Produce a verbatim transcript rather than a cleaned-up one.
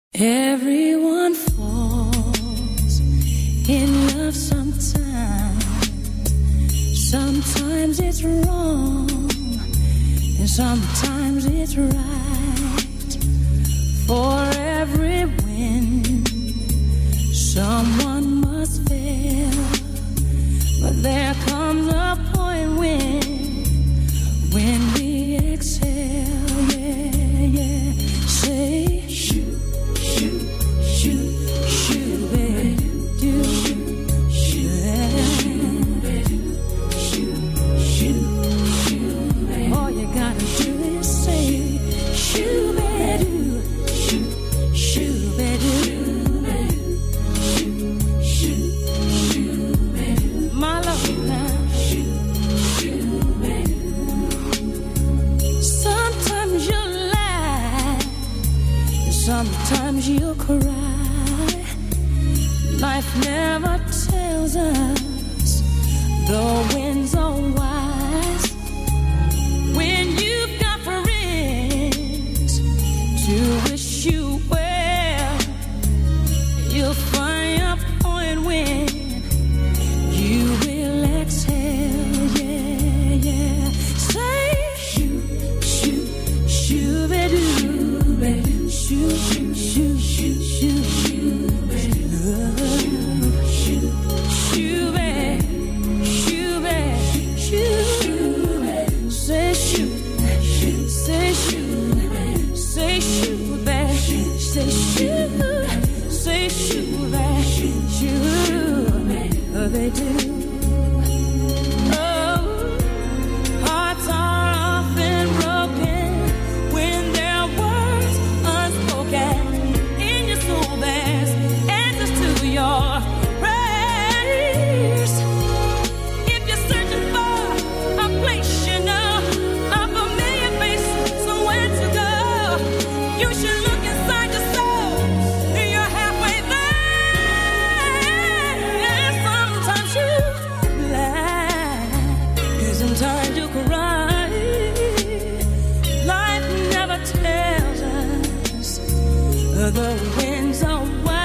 Everyone falls in love sometimes. Sometimes it's wrong, and sometimes it's right. For every win, someone must fail. But there comes a point when, when we exhale, yeah, yeah. Say, shoot, shoot, shoot, shoot, baby, do, shoot, shoot, shoot, shoot, baby. All you gotta do is say, shoot, baby, shoot, shoot, baby, shoot, shoot, shoot, baby. My love now, shoot, shoot, baby. Sometimes you lie, sometimes you cry. Life never tells us the winds are wise. When you've got friends to wish you well, you'll find a point when you will exhale, yeah, yeah. Say, shoot, shoot, shoot, baby, baby, shoot, shoot, shoot, shoot, shoot, shoot, baby, shoot, shoot, baby, shoot, baby, shoot, say shoot, say shoot, say shoot, baby, say shoot, say shoot, baby, shoot, oh, they do. Oh, hearts are often broken when there are words unspoken. In your soul there's answers to your prayers. If you're searching for a place you know, a familiar face, somewhere to go, you should look inside your soul. You're halfway there. Sometimes you lie, and sometimes you cry. Life never tells us the winds are wild.